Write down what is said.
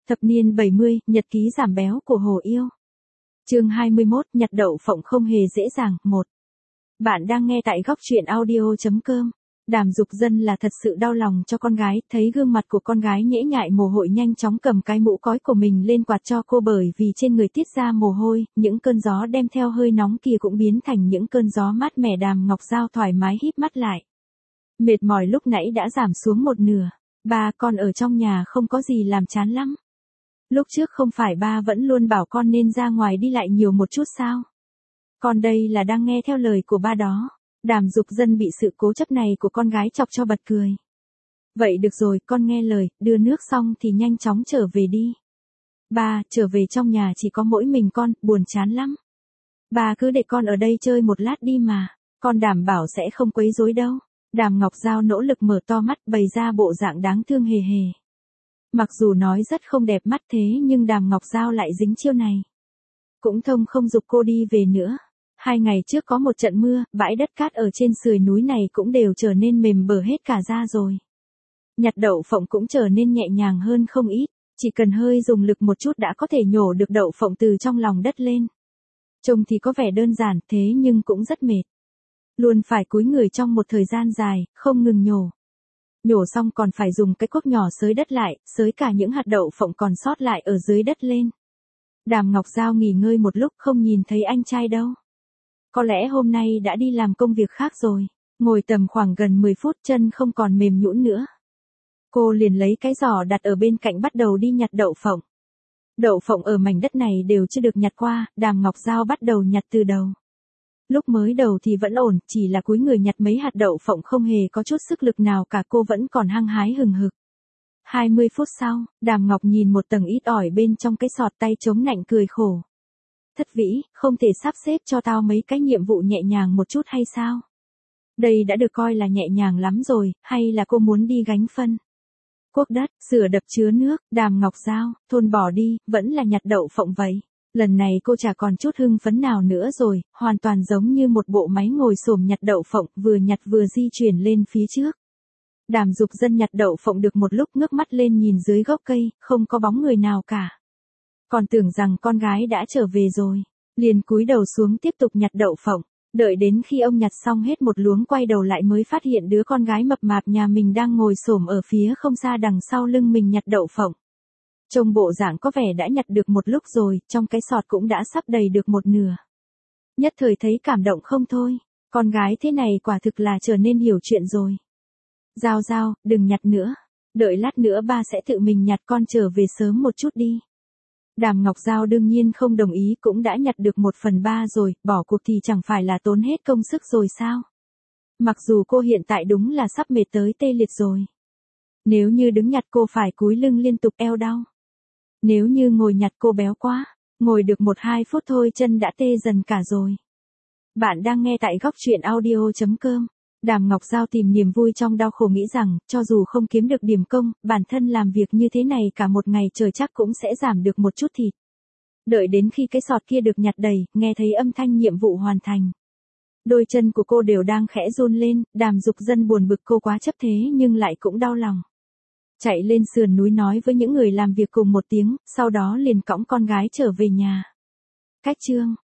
Thập niên 70, nhật ký giảm béo của Hồ Yêu. Chương 21, nhặt đậu phộng không hề dễ dàng. 1. Bạn đang nghe tại góc truyện audio.com. Đàm Dục Dân là thật sự đau lòng cho con gái, thấy gương mặt của con gái nhễ nhại mồ hôi nhanh chóng cầm cái mũ cói của mình lên quạt cho cô bởi vì trên người tiết ra mồ hôi, những cơn gió đem theo hơi nóng kia cũng biến thành những cơn gió mát mẻ. Đàm Ngọc Giao thoải mái híp mắt lại. Mệt mỏi lúc nãy đã giảm xuống một nửa. Ba, con ở trong nhà không có gì làm chán lắm. Lúc trước không phải ba vẫn luôn bảo con nên ra ngoài đi lại nhiều một chút sao? Con đây là đang nghe theo lời của ba đó. Đàm Dục Dân bị sự cố chấp này của con gái chọc cho bật cười. Vậy được rồi, con nghe lời, đưa nước xong thì nhanh chóng trở về đi. Ba, trở về trong nhà chỉ có mỗi mình con, buồn chán lắm. Ba cứ để con ở đây chơi một lát đi mà, con đảm bảo sẽ không quấy rối đâu. Đàm Ngọc Giao nỗ lực mở to mắt bày ra bộ dạng đáng thương hề hề. Mặc dù nói rất không đẹp mắt thế nhưng Đàm Ngọc Giao lại dính chiêu này. Cũng thông không giục cô đi về nữa. 2 ngày trước có một trận mưa, bãi đất cát ở trên sườn núi này cũng đều trở nên mềm bở hết cả ra rồi. Nhặt đậu phộng cũng trở nên nhẹ nhàng hơn không ít, chỉ cần hơi dùng lực một chút đã có thể nhổ được đậu phộng từ trong lòng đất lên. Trông thì có vẻ đơn giản thế nhưng cũng rất mệt. Luôn phải cúi người trong một thời gian dài, không ngừng nhổ. Nhổ xong còn phải dùng cái cuốc nhỏ xới đất lại, xới cả những hạt đậu phộng còn sót lại ở dưới đất lên. Đàm Ngọc Giao nghỉ ngơi một lúc không nhìn thấy anh trai đâu. Có lẽ hôm nay đã đi làm công việc khác rồi. Ngồi tầm khoảng gần 10 phút chân không còn mềm nhũn nữa. Cô liền lấy cái giỏ đặt ở bên cạnh bắt đầu đi nhặt đậu phộng. Đậu phộng ở mảnh đất này đều chưa được nhặt qua, Đàm Ngọc Giao bắt đầu nhặt từ đầu. Lúc mới đầu thì vẫn ổn, chỉ là cúi người nhặt mấy hạt đậu phộng không hề có chút sức lực nào cả, cô vẫn còn hăng hái hừng hực. 20 phút sau, Đàm Ngọc nhìn một tầng ít ỏi bên trong cái sọt tay chống nạnh cười khổ. Thất Vĩ, không thể sắp xếp cho tao mấy cái nhiệm vụ nhẹ nhàng một chút hay sao? Đây đã được coi là nhẹ nhàng lắm rồi, hay là cô muốn đi gánh phân? Cuốc đất, sửa đập chứa nước, Đàm Ngọc Giao, thôn bỏ đi, vẫn là nhặt đậu phộng vậy. Lần này cô chả còn chút hưng phấn nào nữa rồi, hoàn toàn giống như một bộ máy ngồi xổm nhặt đậu phộng, vừa nhặt vừa di chuyển lên phía trước. Đàm Dục Dân nhặt đậu phộng được một lúc ngước mắt lên nhìn dưới gốc cây, không có bóng người nào cả. Còn tưởng rằng con gái đã trở về rồi, liền cúi đầu xuống tiếp tục nhặt đậu phộng, đợi đến khi ông nhặt xong hết một luống quay đầu lại mới phát hiện đứa con gái mập mạp nhà mình đang ngồi xổm ở phía không xa đằng sau lưng mình nhặt đậu phộng. Trông bộ dạng có vẻ đã nhặt được một lúc rồi, trong cái sọt cũng đã sắp đầy được một nửa. Nhất thời thấy cảm động không thôi, con gái thế này quả thực là trở nên hiểu chuyện rồi. Giao Giao, đừng nhặt nữa, đợi lát nữa ba sẽ tự mình nhặt, con trở về sớm một chút đi. Đàm Ngọc Giao đương nhiên không đồng ý, cũng đã nhặt được 1/3 rồi, bỏ cuộc thì chẳng phải là tốn hết công sức rồi sao? Mặc dù cô hiện tại đúng là sắp mệt tới tê liệt rồi. Nếu như đứng nhặt cô phải cúi lưng liên tục eo đau. Nếu như ngồi nhặt cô béo quá, ngồi được 1-2 phút thôi chân đã tê dần cả rồi. Bạn đang nghe tại góc truyện audio.com. Đàm Ngọc Giao tìm niềm vui trong đau khổ, nghĩ rằng, cho dù không kiếm được điểm công, bản thân làm việc như thế này cả một ngày trời chắc cũng sẽ giảm được một chút thịt. Đợi đến khi cái sọt kia được nhặt đầy, nghe thấy âm thanh nhiệm vụ hoàn thành. Đôi chân của cô đều đang khẽ run lên, Đàm Dục Dân buồn bực cô quá chấp thế nhưng lại cũng đau lòng. Chạy lên sườn núi nói với những người làm việc cùng một tiếng, sau đó liền cõng con gái trở về nhà. Cách chương